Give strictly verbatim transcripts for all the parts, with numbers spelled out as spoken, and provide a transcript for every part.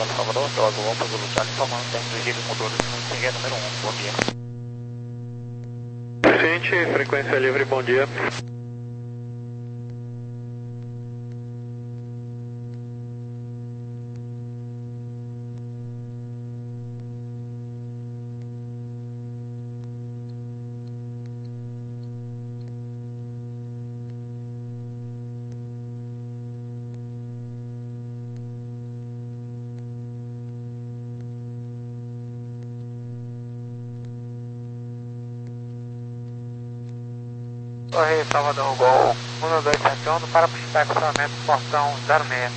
Salvador, do Azul Alfa Zulu Charlie, informando temos o giro motores no Xingué número um. Bom dia. Suficiente, frequência livre, bom dia. Torre Salvador Gol um dois sete um para puxar estacionamento portão zero seis.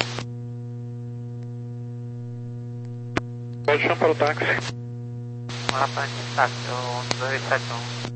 Pode chamar para o táxi. Manda para o táxi, um dois sete um.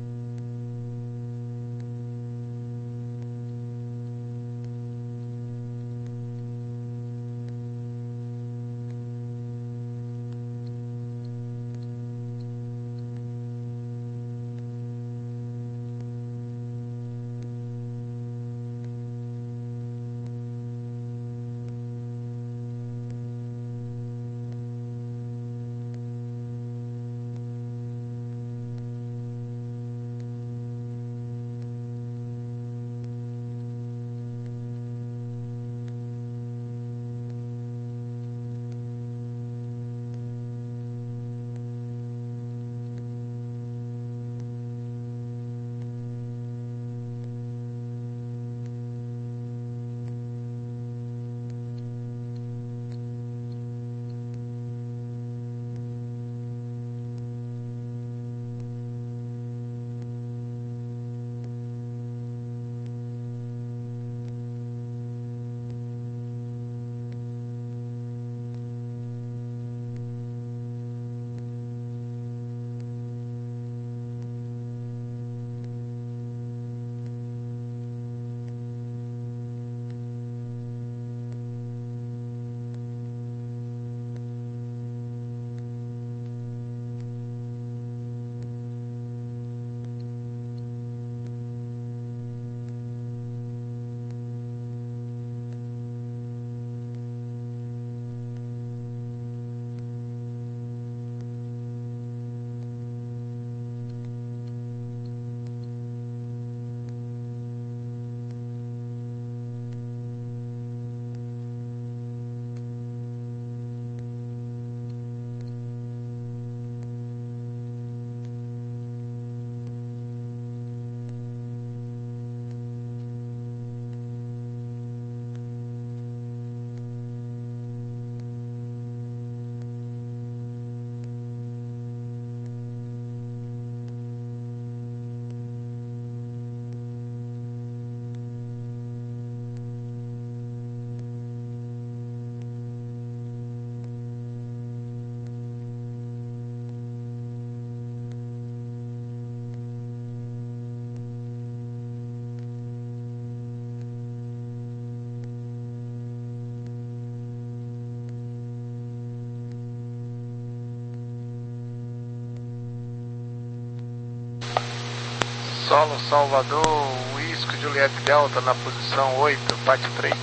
Solo Salvador, Whisky Juliette Delta na posição oito, parte três.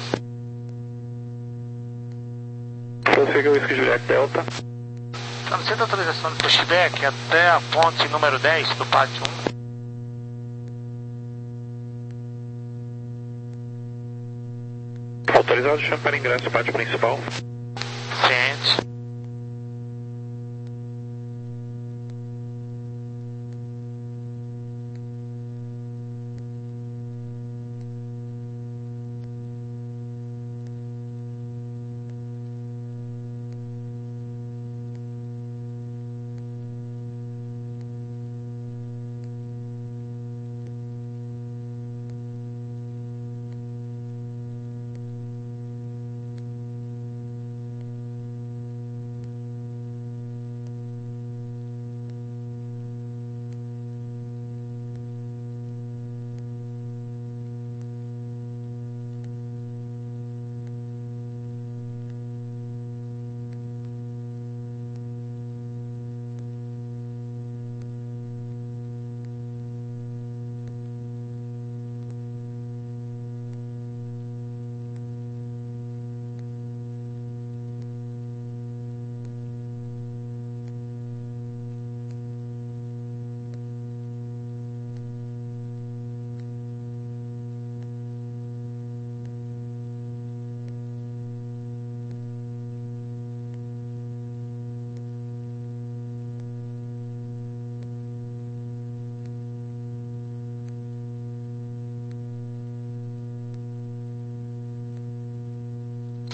Prossiga o Whisky Juliette Delta. Está no centro de atualização de pushback até a ponte número dez do pátio um. Autorizado, chama para ingresso, pátio principal. Ciente.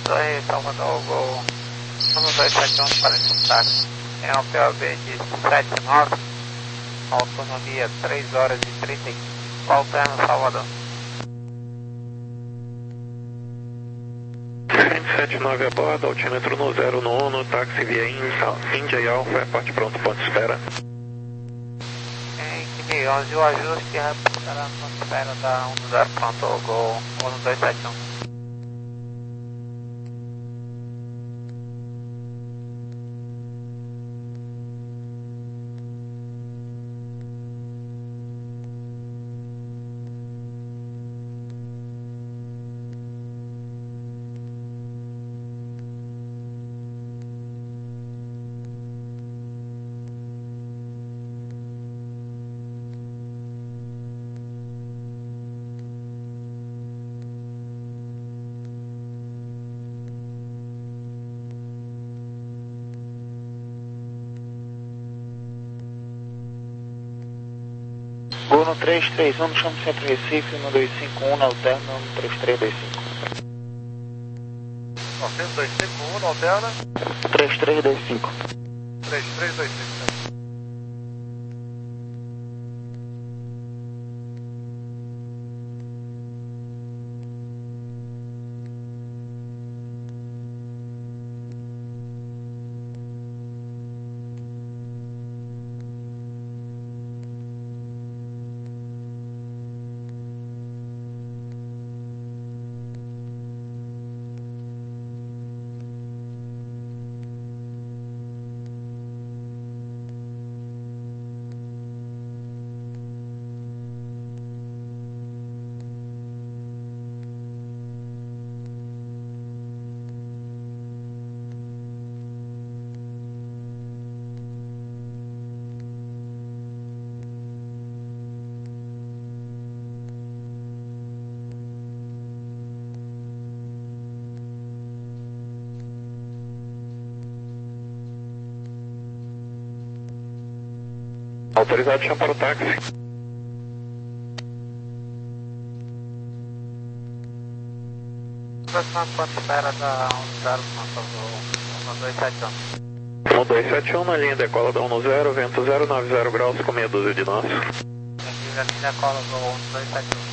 Oi, Salvador, Gol um dois sete um para destaque. É um P O B de sete nove, autonomia três horas e trinta e um. Voltando, Salvador. sete nove a bordo, altímetro no zero no Uno, táxi via Índia e Alfa, parte pronto, ponto de espera. Em Kimi onze, o ajuste reportará a ponto de espera da um zero pronto, Gol um dois sete um. Gol no três três um, no chão do centro Recife, no dois cinco um, na alterna, no três três dois cinco. dois cinco um, na alterna? três três dois cinco. três três dois cinco. Autorizado chão para o táxi. Próxima ponto de espera da um zero pronto, um dois sete um. um dois sete um na linha decola da um zero, vento zero nove zero graus com meia dúzia de nós. Aqui na linha decola do um dois sete um.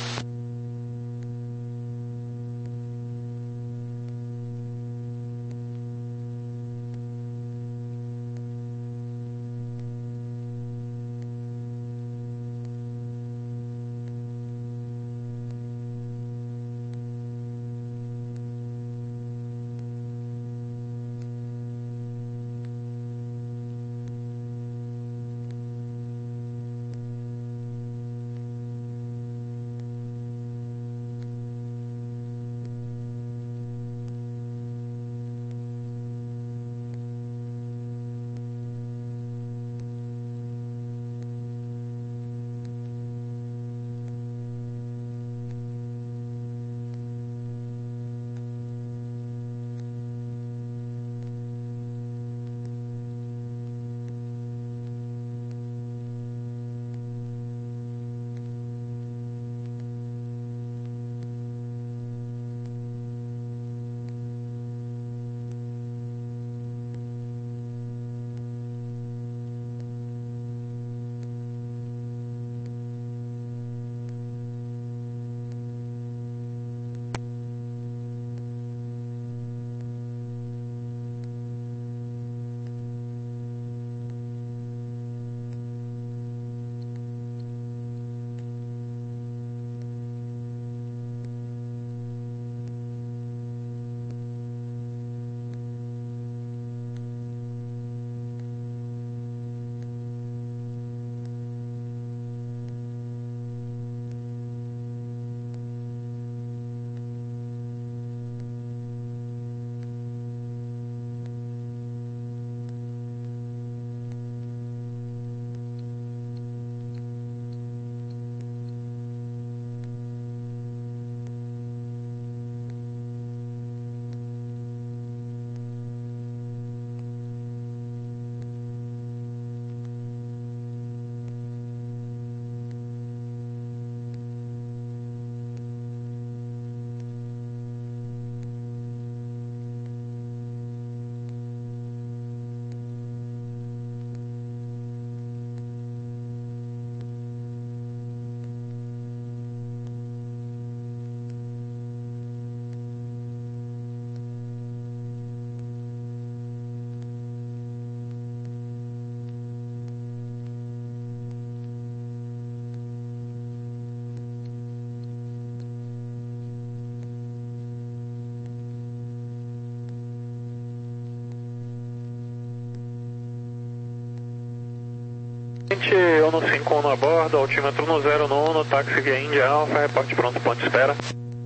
Juliette, Uno cinco um a bordo, altímetro no zero no Uno, táxi via Índia Alfa, reporte pronto, ponto de espera.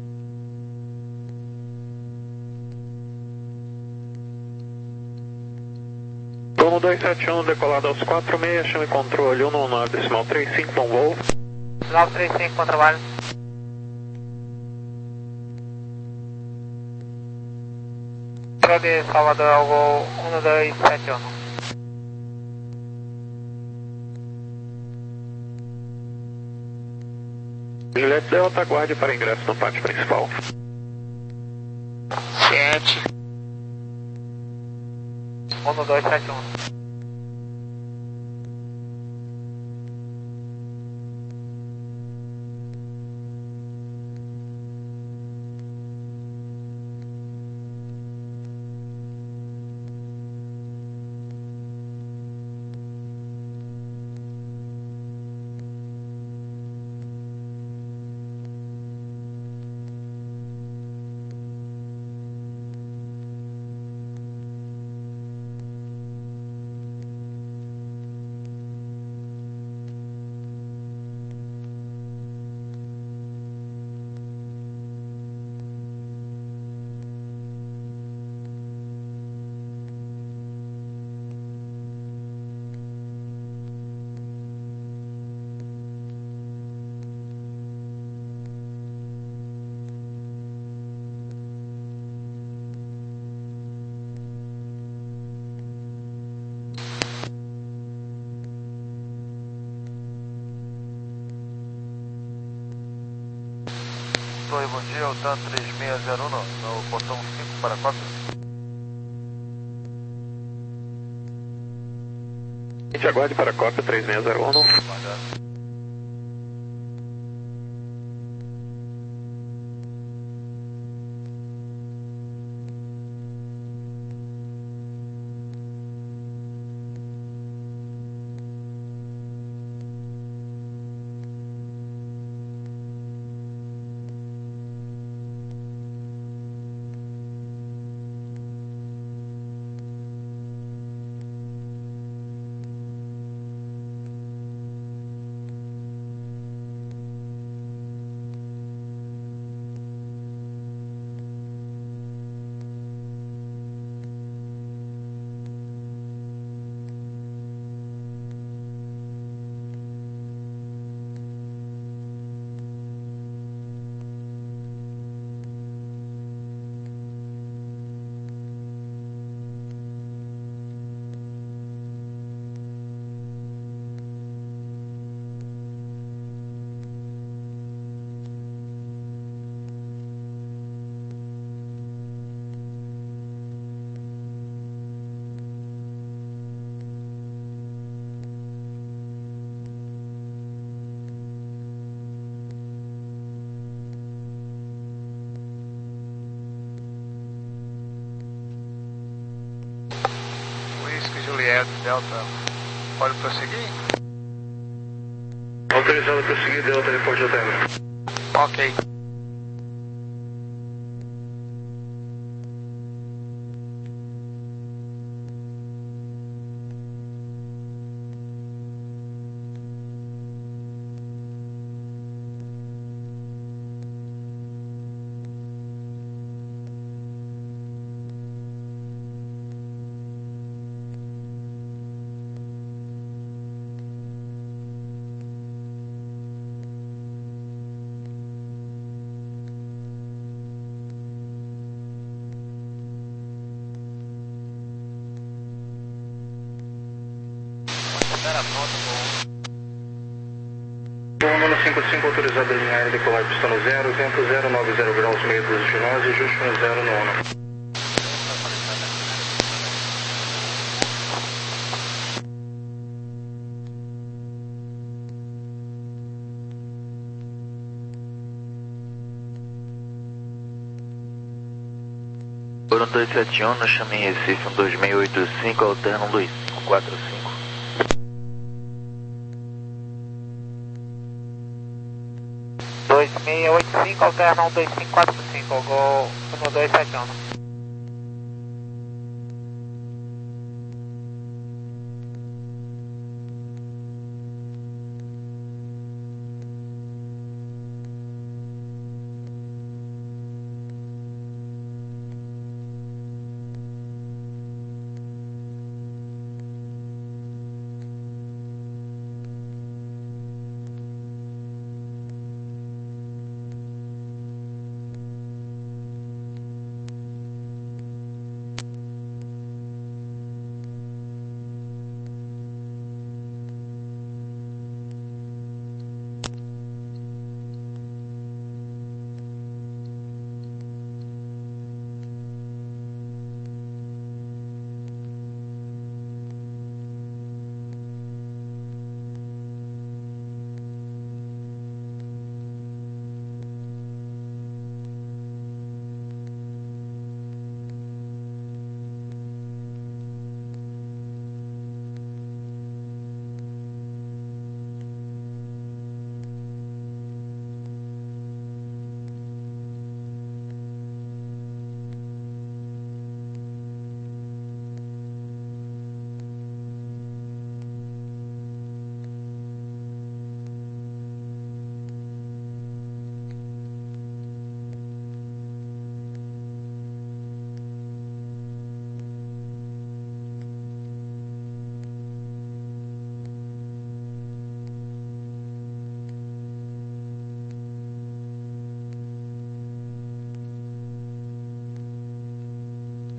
Uno dois sete um, decolado aos quatro seis, chame controle Uno nove, decimal três cinco, bom voo. nove três cinco, bom trabalho. De Salvador ao voo um dois sete um. Juliette Delta, aguarde para ingresso no pátio principal. Ciente. um dois sete um. Oi, bom dia, o TAN três seis zero um, no portão cinco para quatro. A gente aguarde para a cópia três seis zero um. Aguardado. Juliette Delta, pode prosseguir? Autorizado a prosseguir, Delta, reporte ao término. Ok. Espera pronto, voo. Uno cinco cinco, autorizado a alinhar e decolar pista no zero, vento zero nove zero graus, meio dos de nós e justo no zero no Uno. Por um dois sete um, nos chame em Recife, um dois seis oito cinco, alterna um dois cinco quatro cinco. dois seis oito cinco, alterna um dois cinco quatro cinco, Gol um dois sete um.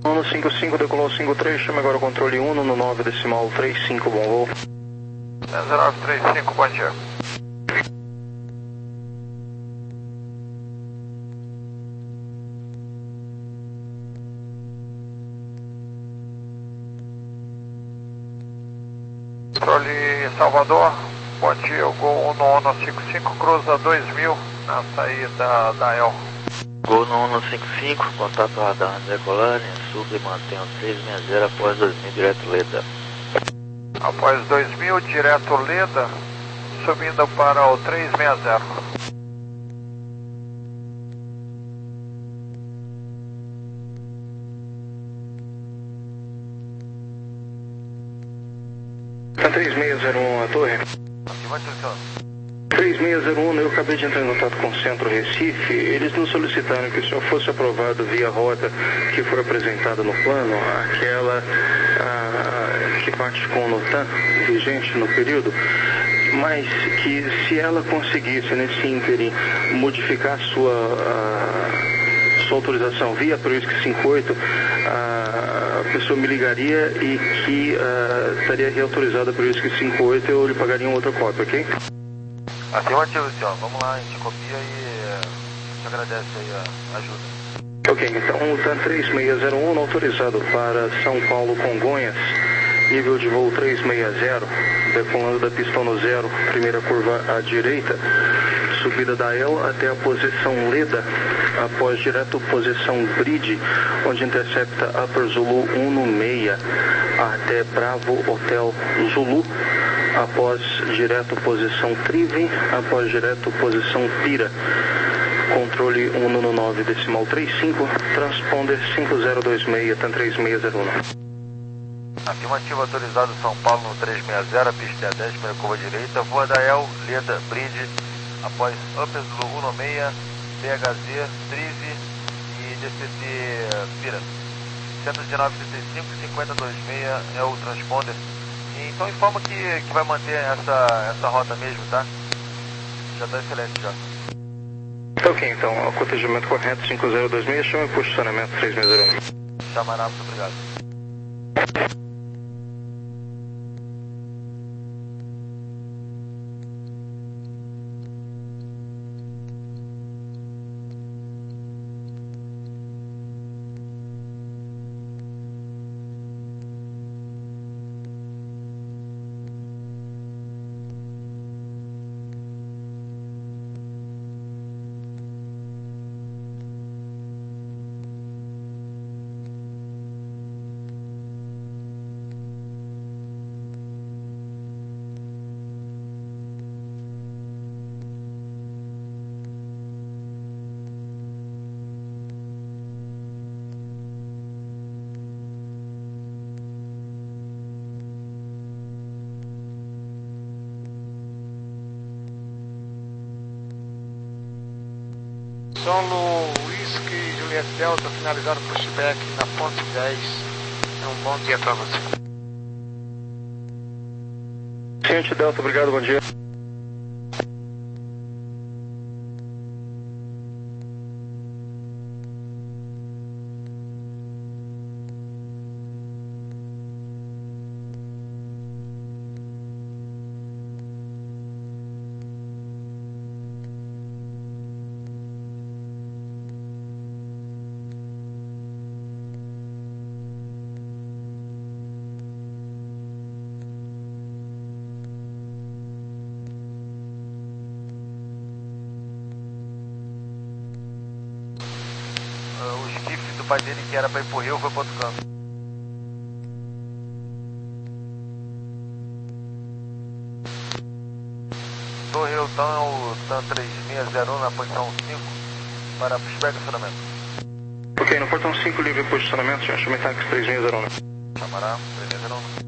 Uno cinco cinco, decolou cinco três, chama agora o controle Uno no nove decimal três cinco, bom voo. zero nove três cinco, bom dia. Controle Salvador, bom dia, o Gol Uno Uno cinco cinco, cruza dois mil na saída da El. Gol no Uno cinco cinco, contato radar decolagem, suba e mantenha o três seis zero após dois mil, direto Leda. Após dois mil, direto Leda, subindo para o três seis zero. três seis zero um, a torre. Afirmativo, senhor. três seis zero um, eu acabei de entrar em contato com o Centro Recife. Eles nos solicitaram que o senhor fosse aprovado via a rota que foi apresentada no plano, aquela a, que parte com o NOTAM, vigente no período, mas que se ela conseguisse, nesse ínterim, modificar a sua, a, sua autorização via Priusk cinquenta e oito, a, a pessoa me ligaria e que a, estaria reautorizada a Priusk cinquenta e oito e eu lhe pagaria uma outra cópia, ok? Afirmativo, senhor. Vamos lá, a gente copia e a gente agradece aí a ajuda. Ok, então o TAM três seis zero um autorizado para São Paulo Congonhas, nível de voo três seis zero, decolando da pista no zero, primeira curva à direita, subida da E L até a posição Leda, após direto posição Bridge, onde intercepta Upper Zulu um seis, até Bravo Hotel Zulu, após direto posição Trive, após direto posição Pira, controle Uno no nove decimal três cinco, transponder cinco zero dois seis, TAM três seis zero um. Afirmativo, autorizado São Paulo no três seis zero, pista é dez, primeira curva direita, voa da E L, Leda, Bridge, após Upper Zulu um seis, B H Z, Trive e D C T Pira. cento e dezenove, trinta e cinco, cinquenta, vinte e seis é o transponder. Então informa que, que vai manter essa, essa rota mesmo, tá? Já está excelente já. Ok, então, acotejamento correto cinco zero dois seis, chama e posicionamento três seis zero um. Chamará, muito obrigado. Solo Whisky Juliette Delta, finalizado por pushback na ponte dez. É um bom dia para você. Ciente Delta, obrigado, bom dia. O skiff do pai dele que era para ir pro Rio foi para outro canto. Torre Hilton é o TAM três seis zero um na posição cinco para pushback e acionamento. Ok, no portão cinco, livre posicionamento, já chamei táxi três seis zero um. Chamará, três seis zero um.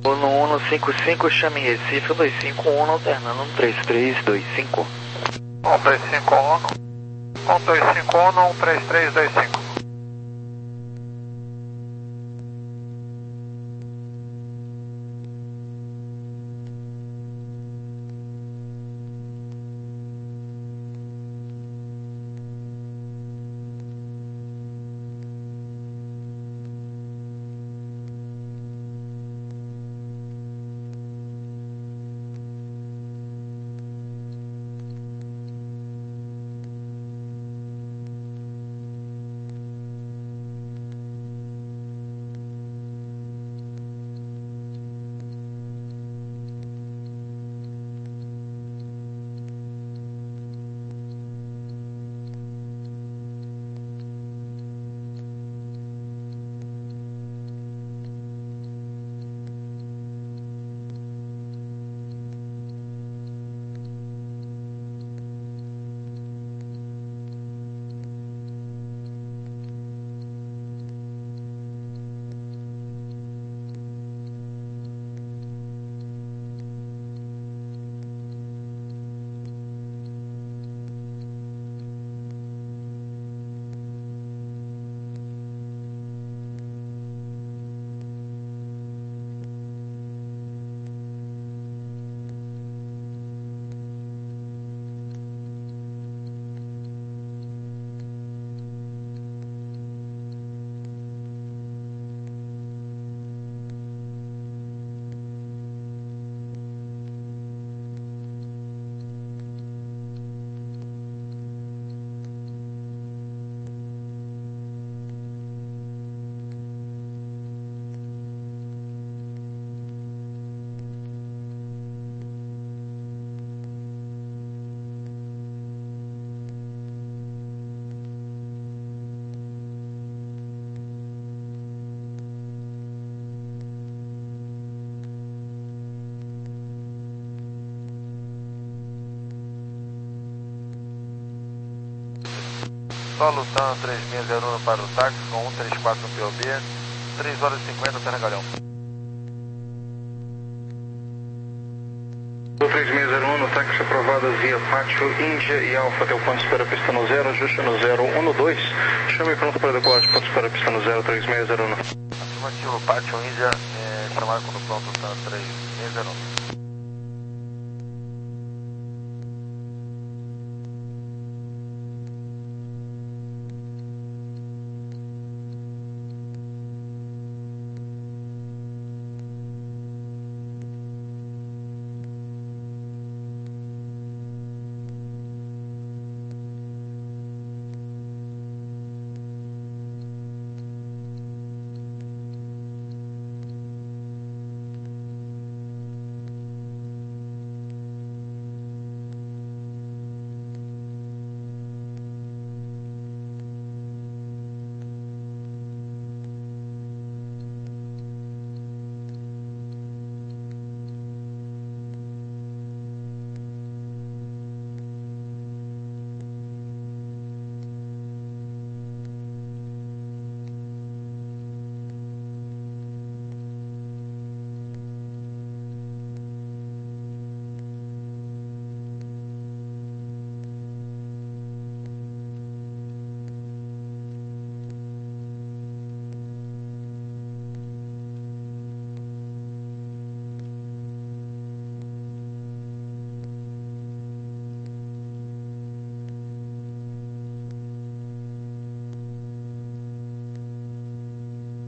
Uno um cinco cinco, chame Recife dois cinco um, alternando um três três dois cinco. um três cinco um, um dois cinco um, um três três dois cinco. Solo Tan três seis zero um para o táxi com um três quatro no P O B, três horas e cinquenta, Terra Galhão. três seis zero um, táxi aprovado via Pátio Índia e Alfa até o ponto de espera pista no zero, ajuste no zero um dois, chame pronto para decolar de ponto de espera pista no zero três seis zero um. Afirmativo, Pátio Índia, é, chamado quando pronto Tan três seis zero um.